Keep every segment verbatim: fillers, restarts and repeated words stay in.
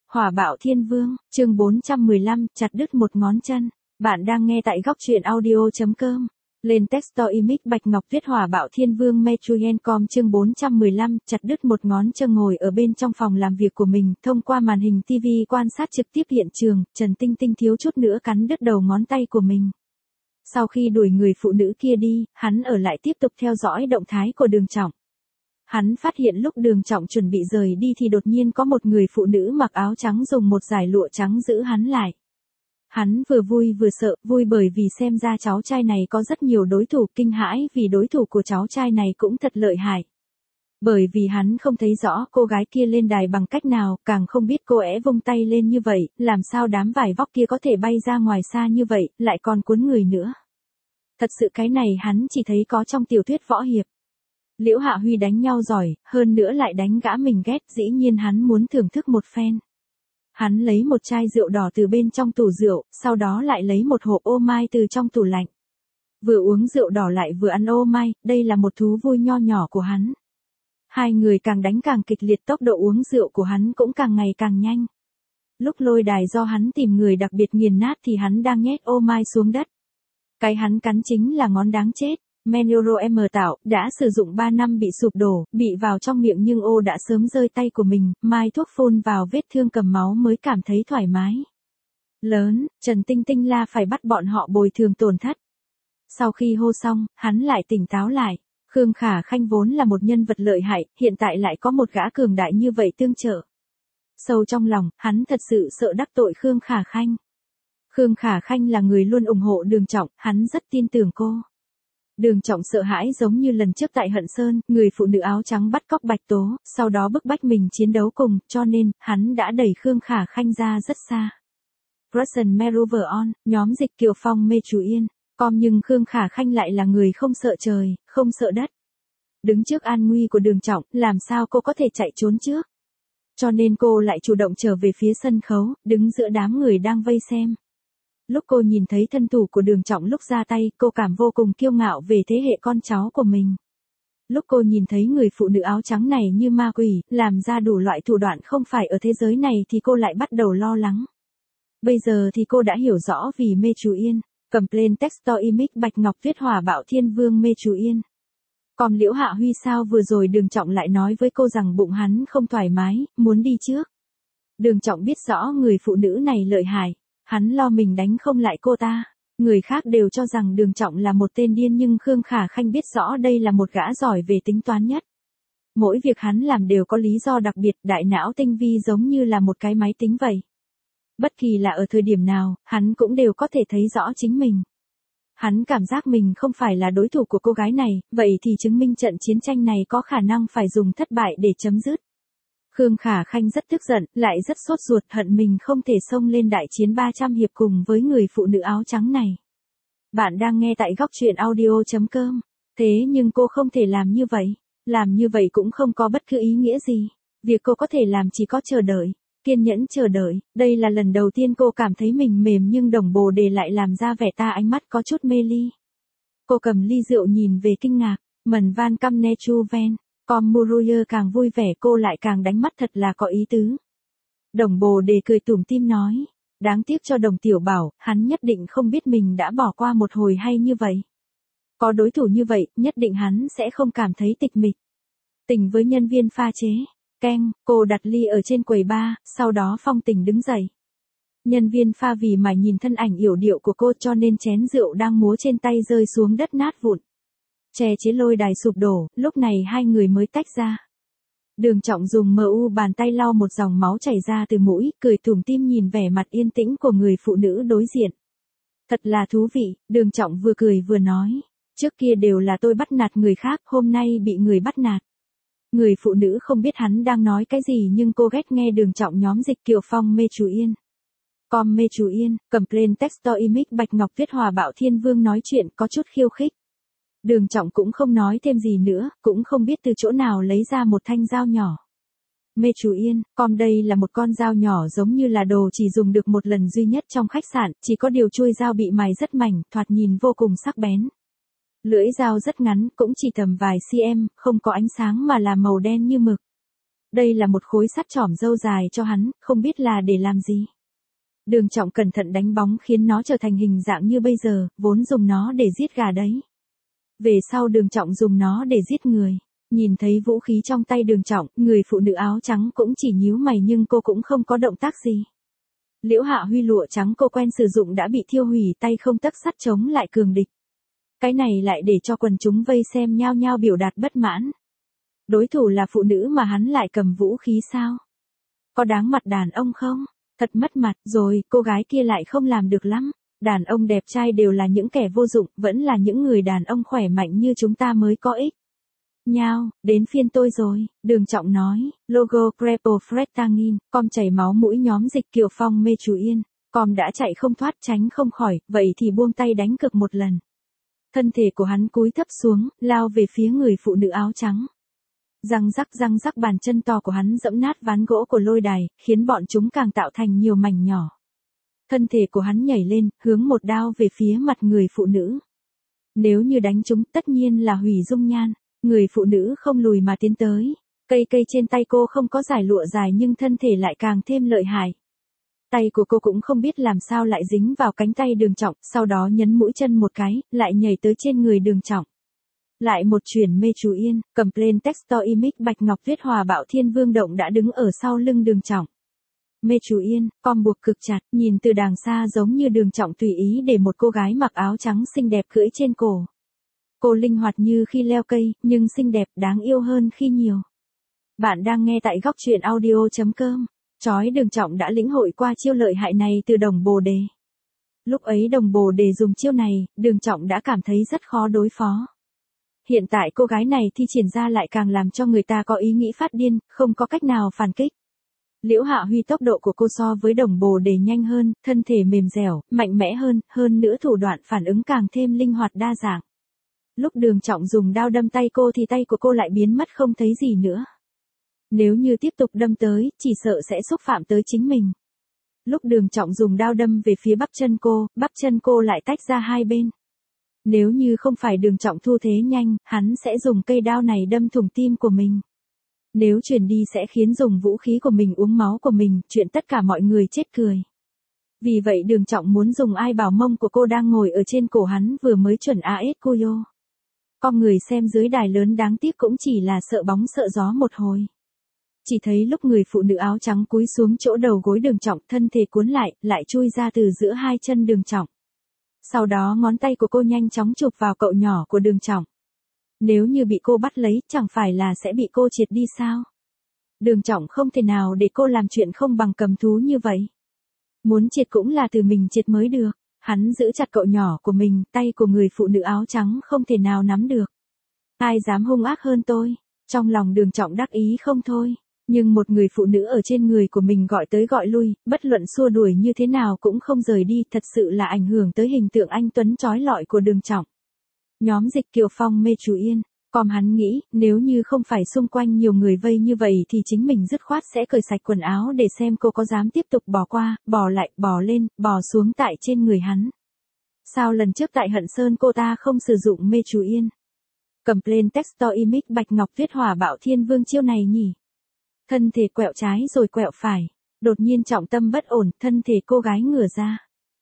Hỏa bạo thiên vương, chương bốn trăm mười lăm, chặt đứt một ngón chân. Bạn đang nghe tại góc truyện audio chấm com. Lên Texto Image Bạch Ngọc viết Hỏa bạo thiên vương Mechuyen.com chương bốn trăm mười lăm, chặt đứt một ngón chân. Ngồi ở bên trong phòng làm việc của mình, thông qua màn hình ti vi quan sát trực tiếp hiện trường, Trần Tinh Tinh thiếu chút nữa cắn đứt đầu ngón tay của mình. Sau khi đuổi người phụ nữ kia đi, hắn ở lại tiếp tục theo dõi động thái của Đường Trọng. Hắn phát hiện lúc Đường Trọng chuẩn bị rời đi thì đột nhiên có một người phụ nữ mặc áo trắng dùng một dải lụa trắng giữ hắn lại. Hắn vừa vui vừa sợ, vui bởi vì xem ra cháu trai này có rất nhiều đối thủ, kinh hãi vì đối thủ của cháu trai này cũng thật lợi hại. Bởi vì hắn không thấy rõ cô gái kia lên đài bằng cách nào, càng không biết cô ấy vung tay lên như vậy, làm sao đám vải vóc kia có thể bay ra ngoài xa như vậy, lại còn cuốn người nữa. Thật sự cái này hắn chỉ thấy có trong tiểu thuyết võ hiệp. Liễu Hạ Huy đánh nhau giỏi, hơn nữa lại đánh gã mình ghét, dĩ nhiên hắn muốn thưởng thức một phen. Hắn lấy một chai rượu đỏ từ bên trong tủ rượu, sau đó lại lấy một hộp ô mai từ trong tủ lạnh. Vừa uống rượu đỏ lại vừa ăn ô mai, đây là một thú vui nho nhỏ của hắn. Hai người càng đánh càng kịch liệt, tốc độ uống rượu của hắn cũng càng ngày càng nhanh. Lúc lôi đài do hắn tìm người đặc biệt nghiền nát thì hắn đang nhét ô mai xuống đất. Cái hắn cắn chính là ngón đáng chết. Menuro M tạo, đã sử dụng ba năm bị sụp đổ, bị vào trong miệng nhưng ô đã sớm rơi tay của mình, mai thuốc phun vào vết thương cầm máu mới cảm thấy thoải mái. Lớn, Trần Tinh Tinh la phải bắt bọn họ bồi thường tổn thất. Sau khi hô xong, hắn lại tỉnh táo lại. Khương Khả Khanh vốn là một nhân vật lợi hại, hiện tại lại có một gã cường đại như vậy tương trợ. Sâu trong lòng, hắn thật sự sợ đắc tội Khương Khả Khanh. Khương Khả Khanh là người luôn ủng hộ Đường Trọng, hắn rất tin tưởng cô. Đường Trọng sợ hãi giống như lần trước tại Hận Sơn, người phụ nữ áo trắng bắt cóc Bạch Tố, sau đó bức bách mình chiến đấu cùng, cho nên, hắn đã đẩy Khương Khả Khanh ra rất xa. Russian Merover On, nhóm dịch Kiều Phong Mê Chú Yên, com nhưng Khương Khả Khanh lại là người không sợ trời, không sợ đất. Đứng trước an nguy của Đường Trọng, làm sao cô có thể chạy trốn trước? Cho nên cô lại chủ động trở về phía sân khấu, đứng giữa đám người đang vây xem. Lúc cô nhìn thấy thân thủ của Đường Trọng lúc ra tay, cô cảm vô cùng kiêu ngạo về thế hệ con cháu của mình. Lúc cô nhìn thấy người phụ nữ áo trắng này như ma quỷ, làm ra đủ loại thủ đoạn không phải ở thế giới này thì cô lại bắt đầu lo lắng. Bây giờ thì cô đã hiểu rõ vì Mê Chú Yên. Cầm plain texto image Bạch Ngọc viết Hỏa bạo thiên vương Mê Chú Yên. Còn Liễu Hạ Huy sao vừa rồi Đường Trọng lại nói với cô rằng bụng hắn không thoải mái, muốn đi trước. Đường Trọng biết rõ người phụ nữ này lợi hại. Hắn lo mình đánh không lại cô ta. Người khác đều cho rằng Đường Trọng là một tên điên nhưng Khương Khả Khanh biết rõ đây là một gã giỏi về tính toán nhất. Mỗi việc hắn làm đều có lý do đặc biệt, đại não tinh vi giống như là một cái máy tính vậy. Bất kỳ là ở thời điểm nào, hắn cũng đều có thể thấy rõ chính mình. Hắn cảm giác mình không phải là đối thủ của cô gái này, vậy thì chứng minh trận chiến tranh này có khả năng phải dùng thất bại để chấm dứt. Khương Khả Khanh rất tức giận, lại rất sốt ruột, hận mình không thể xông lên đại chiến ba trăm hiệp cùng với người phụ nữ áo trắng này. Bạn đang nghe tại góc truyện audio chấm com. Thế nhưng cô không thể làm như vậy. Làm như vậy cũng không có bất cứ ý nghĩa gì. Việc cô có thể làm chỉ có chờ đợi. Kiên nhẫn chờ đợi. Đây là lần đầu tiên cô cảm thấy mình mềm nhưng đồng bồ đề lại làm ra vẻ ta ánh mắt có chút mê ly. Cô cầm ly rượu nhìn về kinh ngạc. Mần van căm ne chu ven. Com Muruyer càng vui vẻ cô lại càng đánh mắt thật là có ý tứ. Đồng bồ đề cười tủm tỉm nói. Đáng tiếc cho đồng tiểu bảo, hắn nhất định không biết mình đã bỏ qua một hồi hay như vậy. Có đối thủ như vậy, nhất định hắn sẽ không cảm thấy tịch mịch. Tình với nhân viên pha chế. Keng, cô đặt ly ở trên quầy bar, sau đó Phong Tình đứng dậy. Nhân viên pha vì mải nhìn thân ảnh yểu điệu của cô cho nên chén rượu đang múa trên tay rơi xuống đất nát vụn. Che chế lôi đài sụp đổ, lúc này hai người mới tách ra. Đường Trọng dùng mờ u bàn tay lau một dòng máu chảy ra từ mũi, cười tủm tỉm nhìn vẻ mặt yên tĩnh của người phụ nữ đối diện. Thật là thú vị, Đường Trọng vừa cười vừa nói. Trước kia đều là tôi bắt nạt người khác, hôm nay bị người bắt nạt. Người phụ nữ không biết hắn đang nói cái gì nhưng cô ghét nghe Đường Trọng nhóm dịch Kiều Phong Mê Chú Yên. Com Mê Chú Yên, cầm plain texto image Bạch Ngọc viết Hỏa bạo thiên vương nói chuyện có chút khiêu khích. Đường Trọng cũng không nói thêm gì nữa, cũng không biết từ chỗ nào lấy ra một thanh dao nhỏ. Mê Chú Yên, com đây là một con dao nhỏ giống như là đồ chỉ dùng được một lần duy nhất trong khách sạn, chỉ có điều chuôi dao bị mài rất mảnh, thoạt nhìn vô cùng sắc bén. Lưỡi dao rất ngắn, cũng chỉ tầm vài cm, không có ánh sáng mà là màu đen như mực. Đây là một khối sắt chỏm râu dài cho hắn, không biết là để làm gì. Đường Trọng cẩn thận đánh bóng khiến nó trở thành hình dạng như bây giờ, vốn dùng nó để giết gà đấy. Về sau Đường Trọng dùng nó để giết người. Nhìn thấy vũ khí trong tay Đường Trọng, người phụ nữ áo trắng cũng chỉ nhíu mày nhưng cô cũng không có động tác gì. Liễu Hạ Huy lụa trắng cô quen sử dụng đã bị thiêu hủy, tay không tấc sắt chống lại cường địch. Cái này lại để cho quần chúng vây xem nhao nhao biểu đạt bất mãn. Đối thủ là phụ nữ mà hắn lại cầm vũ khí sao? Có đáng mặt đàn ông không? Thật mất mặt, rồi, cô gái kia lại không làm được lắm. Đàn ông đẹp trai đều là những kẻ vô dụng, vẫn là những người đàn ông khỏe mạnh như chúng ta mới có ích. Nhao, đến phiên tôi rồi, Đường Trọng nói, logo Crepo Fretangin, com chảy máu mũi nhóm dịch Kiều Phong mê chú yên, com đã chạy không thoát tránh không khỏi, vậy thì buông tay đánh cược một lần. Thân thể của hắn cúi thấp xuống, lao về phía người phụ nữ áo trắng. Răng rắc răng rắc bàn chân to của hắn dẫm nát ván gỗ của lôi đài, khiến bọn chúng càng tạo thành nhiều mảnh nhỏ. Thân thể của hắn nhảy lên, hướng một đao về phía mặt người phụ nữ. Nếu như đánh chúng, tất nhiên là hủy dung nhan. Người phụ nữ không lùi mà tiến tới. Cây cây trên tay cô không có dải lụa dài nhưng thân thể lại càng thêm lợi hại. Tay của cô cũng không biết làm sao lại dính vào cánh tay Đường Trọng, sau đó nhấn mũi chân một cái, lại nhảy tới trên người Đường Trọng. Lại một chuyển mê chú yên, cầm plain textile image Bạch Ngọc Tuyết Hòa Bạo Thiên Vương Động đã đứng ở sau lưng Đường Trọng. Mê chú yên, com buộc cực chặt, nhìn từ đàng xa giống như Đường Trọng tùy ý để một cô gái mặc áo trắng xinh đẹp cưỡi trên cổ. Cô linh hoạt như khi leo cây, nhưng xinh đẹp đáng yêu hơn khi nhiều. Bạn đang nghe tại góc truyện audio chấm com. Chói Đường Trọng đã lĩnh hội qua chiêu lợi hại này từ Đồng Bồ Đề. Lúc ấy Đồng Bồ Đề dùng chiêu này, Đường Trọng đã cảm thấy rất khó đối phó. Hiện tại cô gái này thi triển ra lại càng làm cho người ta có ý nghĩ phát điên, không có cách nào phản kích. Liễu Hạ Huy tốc độ của cô so với Đồng Bồ Đề nhanh hơn, thân thể mềm dẻo, mạnh mẽ hơn, hơn nữa thủ đoạn phản ứng càng thêm linh hoạt đa dạng. Lúc Đường Trọng dùng đao đâm tay cô thì tay của cô lại biến mất không thấy gì nữa. Nếu như tiếp tục đâm tới, chỉ sợ sẽ xúc phạm tới chính mình. Lúc Đường Trọng dùng đao đâm về phía bắp chân cô, bắp chân cô lại tách ra hai bên. Nếu như không phải Đường Trọng thu thế nhanh, hắn sẽ dùng cây đao này đâm thủng tim của mình. Nếu truyền đi sẽ khiến dùng vũ khí của mình uống máu của mình, chuyện tất cả mọi người chết cười. Vì vậy Đường Trọng muốn dùng ai bảo mông của cô đang ngồi ở trên cổ hắn vừa mới chuẩn a ét Kuyo. Con người xem dưới đài lớn đáng tiếc cũng chỉ là sợ bóng sợ gió một hồi. Chỉ thấy lúc người phụ nữ áo trắng cúi xuống chỗ đầu gối Đường Trọng, thân thể cuốn lại, lại chui ra từ giữa hai chân Đường Trọng. Sau đó ngón tay của cô nhanh chóng chụp vào cậu nhỏ của Đường Trọng. Nếu như bị cô bắt lấy, chẳng phải là sẽ bị cô triệt đi sao? Đường Trọng không thể nào để cô làm chuyện không bằng cầm thú như vậy. Muốn triệt cũng là từ mình triệt mới được. Hắn giữ chặt cậu nhỏ của mình, tay của người phụ nữ áo trắng không thể nào nắm được. Ai dám hung ác hơn tôi? Trong lòng Đường Trọng đắc ý không thôi. Nhưng một người phụ nữ ở trên người của mình gọi tới gọi lui, bất luận xua đuổi như thế nào cũng không rời đi, thật sự là ảnh hưởng tới hình tượng anh tuấn chói lọi của Đường Trọng. Nhóm dịch Kiều Phong mê chú yên. Còn hắn nghĩ, nếu như không phải xung quanh nhiều người vây như vậy thì chính mình dứt khoát sẽ cởi sạch quần áo để xem cô có dám tiếp tục bỏ qua, bỏ lại, bỏ lên, bỏ xuống tại trên người hắn. Sao lần trước tại Hận Sơn cô ta không sử dụng mê chú yên? Cầm plain textile image Bạch Ngọc Tuyết Hòa Bạo Thiên Vương chiêu này nhỉ? Thân thể quẹo trái rồi quẹo phải. Đột nhiên trọng tâm bất ổn, thân thể cô gái ngửa ra.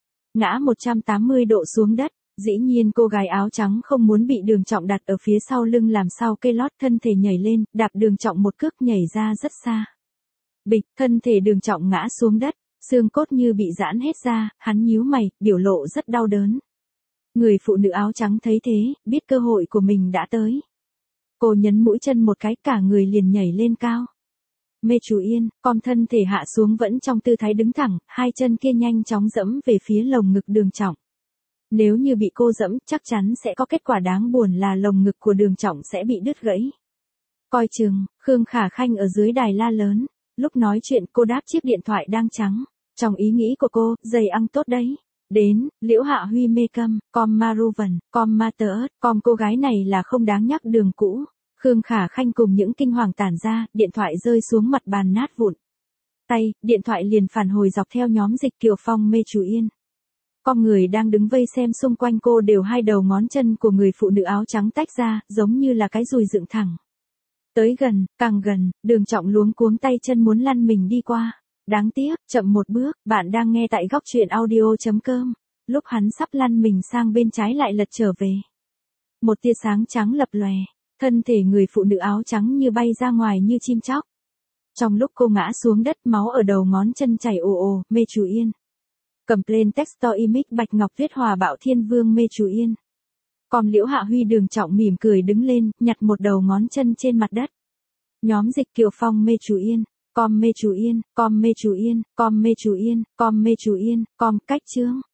Ngã một trăm tám mươi độ xuống đất. Dĩ nhiên cô gái áo trắng không muốn bị Đường Trọng đặt ở phía sau lưng làm sao cây lót, thân thể nhảy lên, đạp Đường Trọng một cước nhảy ra rất xa. Bịch, thân thể Đường Trọng ngã xuống đất, xương cốt như bị giãn hết ra, hắn nhíu mày, biểu lộ rất đau đớn. Người phụ nữ áo trắng thấy thế, biết cơ hội của mình đã tới. Cô nhấn mũi chân một cái, cả người liền nhảy lên cao. Mê chú yên, con thân thể hạ xuống vẫn trong tư thái đứng thẳng, hai chân kia nhanh chóng dẫm về phía lồng ngực Đường Trọng. Nếu như bị cô dẫm, chắc chắn sẽ có kết quả đáng buồn là lồng ngực của Đường Trọng sẽ bị đứt gãy. Coi chừng, Khương Khả Khanh ở dưới đài la lớn. Lúc nói chuyện cô đáp chiếc điện thoại đang trắng. Trong ý nghĩ của cô, giày ăn tốt đấy. Đến, Liễu Hạ Huy mê câm, com Maruvan, com Mater, com cô gái này là không đáng nhắc đường cũ. Khương Khả Khanh cùng những kinh hoàng tản ra, điện thoại rơi xuống mặt bàn nát vụn. Tay, điện thoại liền phản hồi dọc theo nhóm dịch Kiều Phong mê chú yên. Con người đang đứng vây xem xung quanh cô đều hai đầu ngón chân của người phụ nữ áo trắng tách ra, giống như là cái dùi dựng thẳng. Tới gần, càng gần, Đường Trọng luống cuống tay chân muốn lăn mình đi qua. Đáng tiếc, chậm một bước, bạn đang nghe tại góc truyện audio.com. Lúc hắn sắp lăn mình sang bên trái lại lật trở về. Một tia sáng trắng lập lòe, thân thể người phụ nữ áo trắng như bay ra ngoài như chim chóc. Trong lúc cô ngã xuống đất, máu ở đầu ngón chân chảy ồ ồ, Mê Trù Yên. Cầm plain text image Bạch Ngọc Tuyết Hòa Bạo Thiên Vương Mê Trù Yên. Com Liễu Hạ Huy Đường Trọng mỉm cười đứng lên, nhặt một đầu ngón chân trên mặt đất. Nhóm Dịch Kiều Phong Mê Trù Yên. Com Mê Trù Yên, Com Mê Trù Yên, Com Mê Trù Yên, Com Mê Trù Yên, Com cách chương.